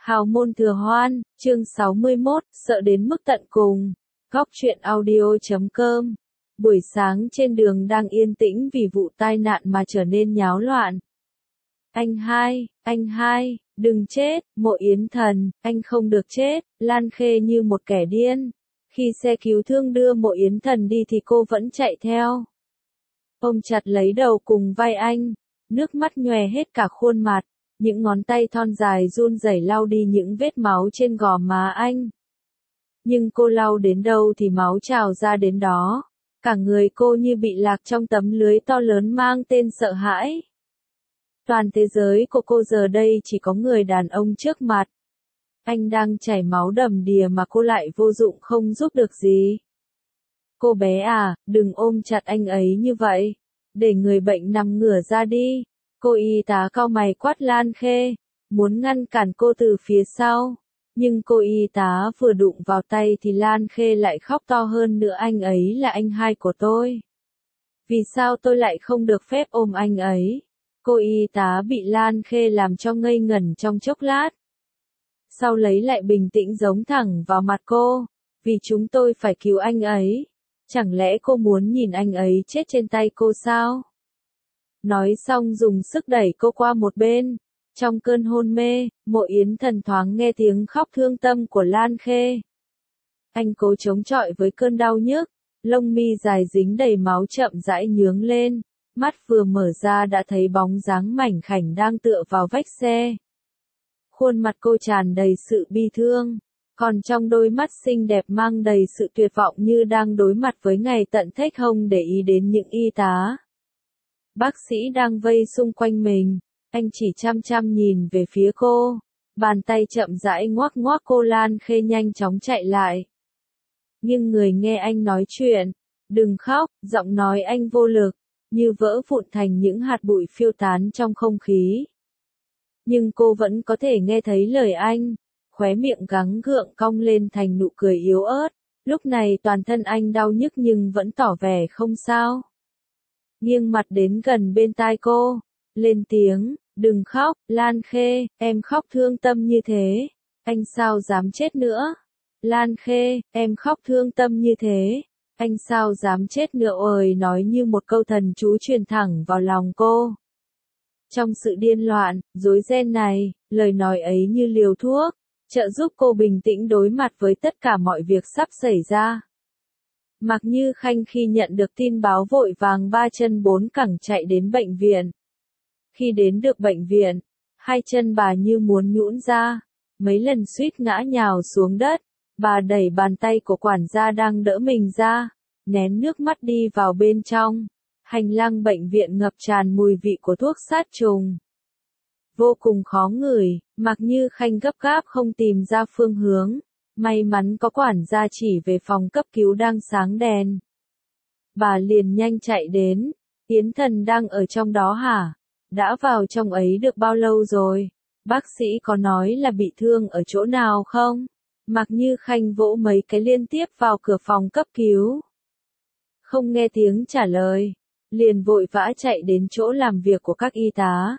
Hào môn thừa hoan, chương 61, sợ đến mức tận cùng. Góc truyện audio.com. Buổi sáng trên đường đang yên tĩnh vì vụ tai nạn mà trở nên nháo loạn. Anh hai, đừng chết, Mộ Yến Thần, anh không được chết, Lan Khê như một kẻ điên. Khi xe cứu thương đưa Mộ Yến Thần đi thì cô vẫn chạy theo. Ôm chặt lấy đầu cùng vai anh, nước mắt nhòe hết cả khuôn mặt. Những ngón tay thon dài run rẩy lau đi những vết máu trên gò má anh. Nhưng cô lau đến đâu thì máu trào ra đến đó. Cả người cô như bị lạc trong tấm lưới to lớn mang tên sợ hãi. Toàn thế giới của cô giờ đây chỉ có người đàn ông trước mặt. Anh đang chảy máu đầm đìa mà cô lại vô dụng không giúp được gì. Cô bé à, đừng ôm chặt anh ấy như vậy. Để người bệnh nằm ngửa ra đi. Cô y tá cau mày quát Lan Khê, muốn ngăn cản cô từ phía sau. Nhưng cô y tá vừa đụng vào tay thì Lan Khê lại khóc to hơn nữa, anh ấy là anh hai của tôi. Vì sao tôi lại không được phép ôm anh ấy? Cô y tá bị Lan Khê làm cho ngây ngẩn trong chốc lát. Sau lấy lại bình tĩnh giống thẳng vào mặt cô, vì chúng tôi phải cứu anh ấy. Chẳng lẽ cô muốn nhìn anh ấy chết trên tay cô sao? Nói xong dùng sức đẩy cô qua một bên. Trong cơn hôn mê, Mộ Yến Thần thoáng nghe tiếng khóc thương tâm của Lan Khê. Anh cố chống chọi với cơn đau nhức, lông mi dài dính đầy máu chậm rãi nhướng lên, mắt vừa mở ra đã thấy bóng dáng mảnh khảnh đang tựa vào vách xe. Khuôn mặt cô tràn đầy sự bi thương, còn trong đôi mắt xinh đẹp mang đầy sự tuyệt vọng như đang đối mặt với ngày tận thếch, không để ý đến những y tá. Bác sĩ đang vây xung quanh mình, anh chỉ chăm chăm nhìn về phía cô, bàn tay chậm rãi ngoắc ngoắc cô. Lan Khê nhanh chóng chạy lại. Nhưng người nghe anh nói chuyện, đừng khóc, giọng nói anh vô lực, như vỡ vụn thành những hạt bụi phiêu tán trong không khí. Nhưng cô vẫn có thể nghe thấy lời anh, khóe miệng gắng gượng cong lên thành nụ cười yếu ớt, lúc này toàn thân anh đau nhức nhưng vẫn tỏ vẻ không sao. Nghiêng mặt đến gần bên tai cô, lên tiếng, đừng khóc, Lan Khê, em khóc thương tâm như thế, anh sao dám chết nữa. Lan Khê, em khóc thương tâm như thế, anh sao dám chết nữa. Ôi, nói như một câu thần chú truyền thẳng vào lòng cô. Trong sự điên loạn, rối ren này, lời nói ấy như liều thuốc, trợ giúp cô bình tĩnh đối mặt với tất cả mọi việc sắp xảy ra. Mạc Như Khanh khi nhận được tin báo vội vàng ba chân bốn cẳng chạy đến bệnh viện. Khi đến được bệnh viện, hai chân bà như muốn nhũn ra, mấy lần suýt ngã nhào xuống đất, bà đẩy bàn tay của quản gia đang đỡ mình ra, nén nước mắt đi vào bên trong. Hành lang bệnh viện ngập tràn mùi vị của thuốc sát trùng. Vô cùng khó ngửi, Mạc Như Khanh gấp gáp không tìm ra phương hướng. May mắn có quản gia chỉ về phòng cấp cứu đang sáng đèn. Bà liền nhanh chạy đến. Yến Thần đang ở trong đó hả? Đã vào trong ấy được bao lâu rồi? Bác sĩ có nói là bị thương ở chỗ nào không? Mạc Như Khanh vỗ mấy cái liên tiếp vào cửa phòng cấp cứu. Không nghe tiếng trả lời, liền vội vã chạy đến chỗ làm việc của các y tá.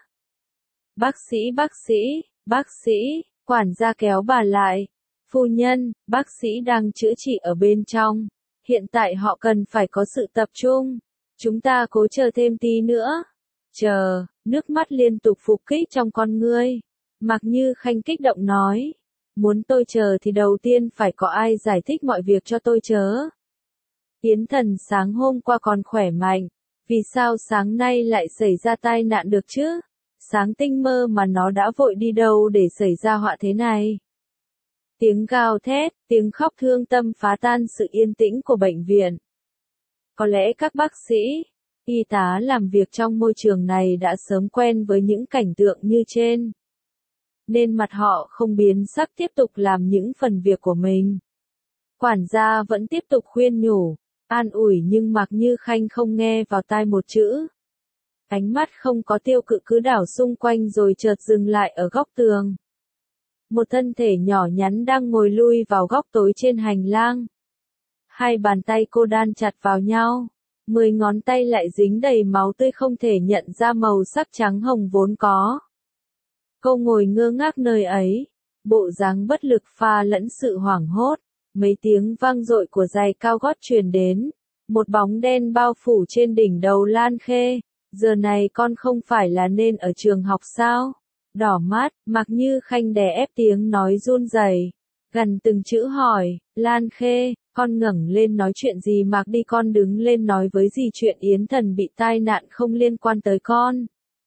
Bác sĩ, quản gia kéo bà lại. Phu nhân, bác sĩ đang chữa trị ở bên trong. Hiện tại họ cần phải có sự tập trung. Chúng ta cố chờ thêm tí nữa. Chờ, nước mắt liên tục phục kích trong con ngươi. Mạc Như Khanh kích động nói. Muốn tôi chờ thì đầu tiên phải có ai giải thích mọi việc cho tôi chớ. Yến Thần sáng hôm qua còn khỏe mạnh. Vì sao sáng nay lại xảy ra tai nạn được chứ? Sáng tinh mơ mà nó đã vội đi đâu để xảy ra họa thế này? Tiếng gào thét, tiếng khóc thương tâm phá tan sự yên tĩnh của bệnh viện. Có lẽ các bác sĩ, y tá làm việc trong môi trường này đã sớm quen với những cảnh tượng như trên. Nên mặt họ không biến sắc tiếp tục làm những phần việc của mình. Quản gia vẫn tiếp tục khuyên nhủ, an ủi nhưng Mạc Như Khanh không nghe vào tai một chữ. Ánh mắt không có tiêu cự cứ đảo xung quanh rồi chợt dừng lại ở góc tường. Một thân thể nhỏ nhắn đang ngồi lui vào góc tối trên hành lang. Hai bàn tay cô đan chặt vào nhau, 10 ngón tay lại dính đầy máu tươi không thể nhận ra màu sắc trắng hồng vốn có. Cô ngồi ngơ ngác nơi ấy, bộ dáng bất lực pha lẫn sự hoảng hốt. Mấy tiếng vang dội của giày cao gót truyền đến, một bóng đen bao phủ trên đỉnh đầu Lan Khê. Giờ này con không phải là nên ở trường học sao? Đỏ mắt, Mạc Như Khanh đè ép tiếng nói run rẩy, gần từng chữ hỏi, Lan Khê, con ngẩng lên nói chuyện gì Mạc đi con đứng lên nói với gì chuyện Yến Thần bị tai nạn không liên quan tới con.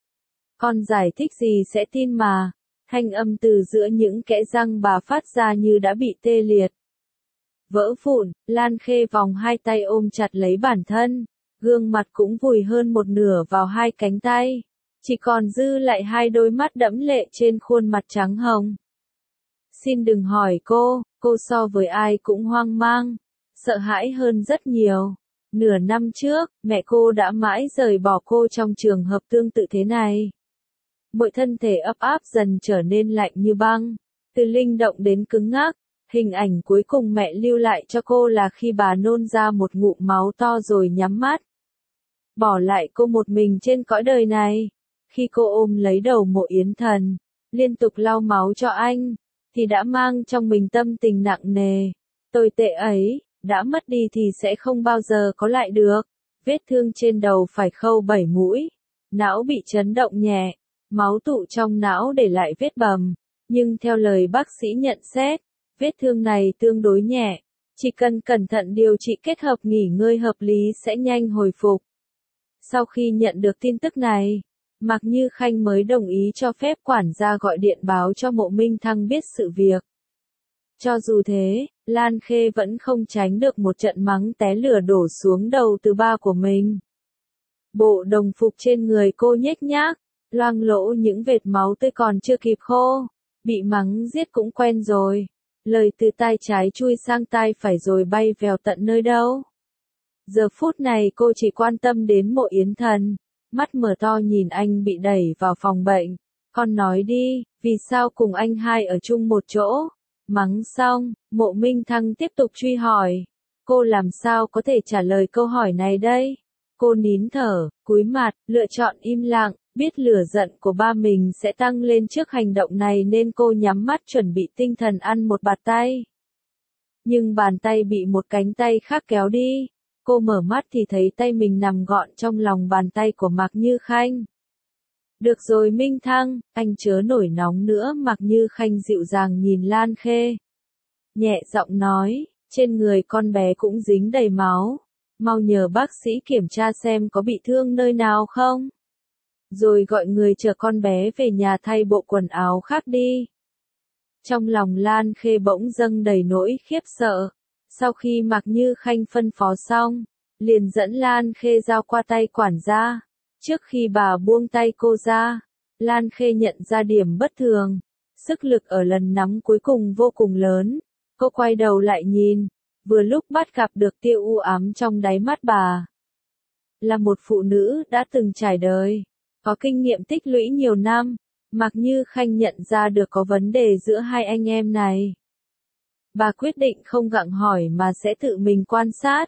Con giải thích gì sẽ tin mà, thanh âm từ giữa những kẽ răng bà phát ra như đã bị tê liệt. Vỡ vụn, Lan Khê vòng hai tay ôm chặt lấy bản thân, gương mặt cũng vùi hơn một nửa vào hai cánh tay. Chỉ còn dư lại hai đôi mắt đẫm lệ trên khuôn mặt trắng hồng. Xin đừng hỏi cô so với ai cũng hoang mang, sợ hãi hơn rất nhiều. Nửa năm trước, mẹ cô đã mãi rời bỏ cô trong trường hợp tương tự thế này. Mỗi thân thể ấp áp dần trở nên lạnh như băng, từ linh động đến cứng ngắc. Hình ảnh cuối cùng mẹ lưu lại cho cô là khi bà nôn ra một ngụm máu to rồi nhắm mắt. Bỏ lại cô một mình trên cõi đời này. Khi cô ôm lấy đầu Mộ Yến Thần, liên tục lau máu cho anh, thì đã mang trong mình tâm tình nặng nề. Tồi tệ ấy, đã mất đi thì sẽ không bao giờ có lại được. Vết thương trên đầu phải khâu 7 mũi, não bị chấn động nhẹ, máu tụ trong não để lại vết bầm. Nhưng theo lời bác sĩ nhận xét, vết thương này tương đối nhẹ, chỉ cần cẩn thận điều trị kết hợp nghỉ ngơi hợp lý sẽ nhanh hồi phục. Sau khi nhận được tin tức này, Mạc Như Khanh mới đồng ý cho phép quản gia gọi điện báo cho Mộ Minh Thăng biết sự việc. Cho dù thế, Lan Khê vẫn không tránh được một trận mắng té lửa đổ xuống đầu từ ba của mình. Bộ đồng phục trên người cô nhếch nhác, loang lỗ những vệt máu tươi còn chưa kịp khô, bị mắng giết cũng quen rồi. Lời từ tai trái chui sang tai phải rồi bay vèo tận nơi đâu. Giờ phút này cô chỉ quan tâm đến Mộ Yến Thần, mắt mở to nhìn anh bị đẩy vào phòng bệnh. Con nói đi, vì sao cùng anh hai ở chung một chỗ? Mắng xong, Mộ Minh Thăng tiếp tục truy hỏi. Cô làm sao có thể trả lời câu hỏi này đây? Cô nín thở, cúi mặt, lựa chọn im lặng, biết lửa giận của ba mình sẽ tăng lên trước hành động này nên cô nhắm mắt chuẩn bị tinh thần ăn một bạt tay. Nhưng bàn tay bị một cánh tay khác kéo đi. Cô mở mắt thì thấy tay mình nằm gọn trong lòng bàn tay của Mạc Như Khanh. Được rồi Minh Thăng, anh chớ nổi nóng nữa. Mạc Như Khanh dịu dàng nhìn Lan Khê, nhẹ giọng nói, trên người con bé cũng dính đầy máu. Mau nhờ bác sĩ kiểm tra xem có bị thương nơi nào không. Rồi gọi người chở con bé về nhà thay bộ quần áo khác đi. Trong lòng Lan Khê bỗng dâng đầy nỗi khiếp sợ. Sau khi Mạc Như Khanh phân phó xong, liền dẫn Lan Khê giao qua tay quản gia. Trước khi bà buông tay cô ra, Lan Khê nhận ra điểm bất thường. Sức lực ở lần nắm cuối cùng vô cùng lớn. Cô quay đầu lại nhìn, vừa lúc bắt gặp được tia u ám trong đáy mắt bà. Là một phụ nữ đã từng trải đời, có kinh nghiệm tích lũy nhiều năm, Mạc Như Khanh nhận ra được có vấn đề giữa hai anh em này. Bà quyết định không gặng hỏi mà sẽ tự mình quan sát.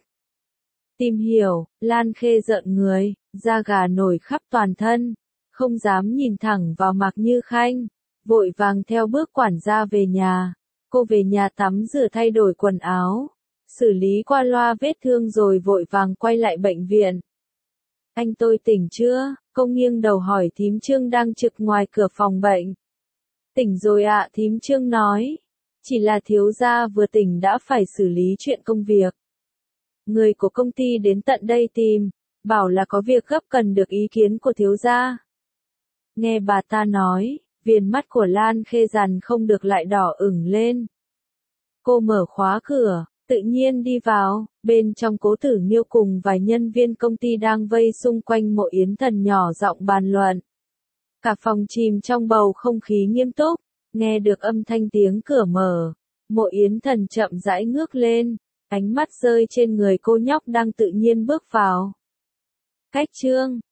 Tìm hiểu, Lan Khê rợn người, da gà nổi khắp toàn thân, không dám nhìn thẳng vào Mạc Như Khanh, vội vàng theo bước quản gia về nhà. Cô về nhà tắm rửa thay đổi quần áo, xử lý qua loa vết thương rồi vội vàng quay lại bệnh viện. Anh tôi tỉnh chưa? Cô nghiêng đầu hỏi thím Trương đang trực ngoài cửa phòng bệnh. Tỉnh rồi ạ, thím Trương nói. Chỉ là thiếu gia vừa tỉnh đã phải xử lý chuyện công việc. Người của công ty đến tận đây tìm, bảo là có việc gấp cần được ý kiến của thiếu gia. Nghe bà ta nói, viền mắt của Lan Khê dằn không được lại đỏ ửng lên. Cô mở khóa cửa, tự nhiên đi vào, bên trong Cố Tử Nghiêu cùng vài nhân viên công ty đang vây xung quanh Mộ Yến Thần nhỏ giọng bàn luận. Cả phòng chìm trong bầu không khí nghiêm túc, nghe được âm thanh tiếng cửa mở, Mộ Yến Thần chậm rãi ngước lên, ánh mắt rơi trên người cô nhóc đang tự nhiên bước vào. Cách Trương,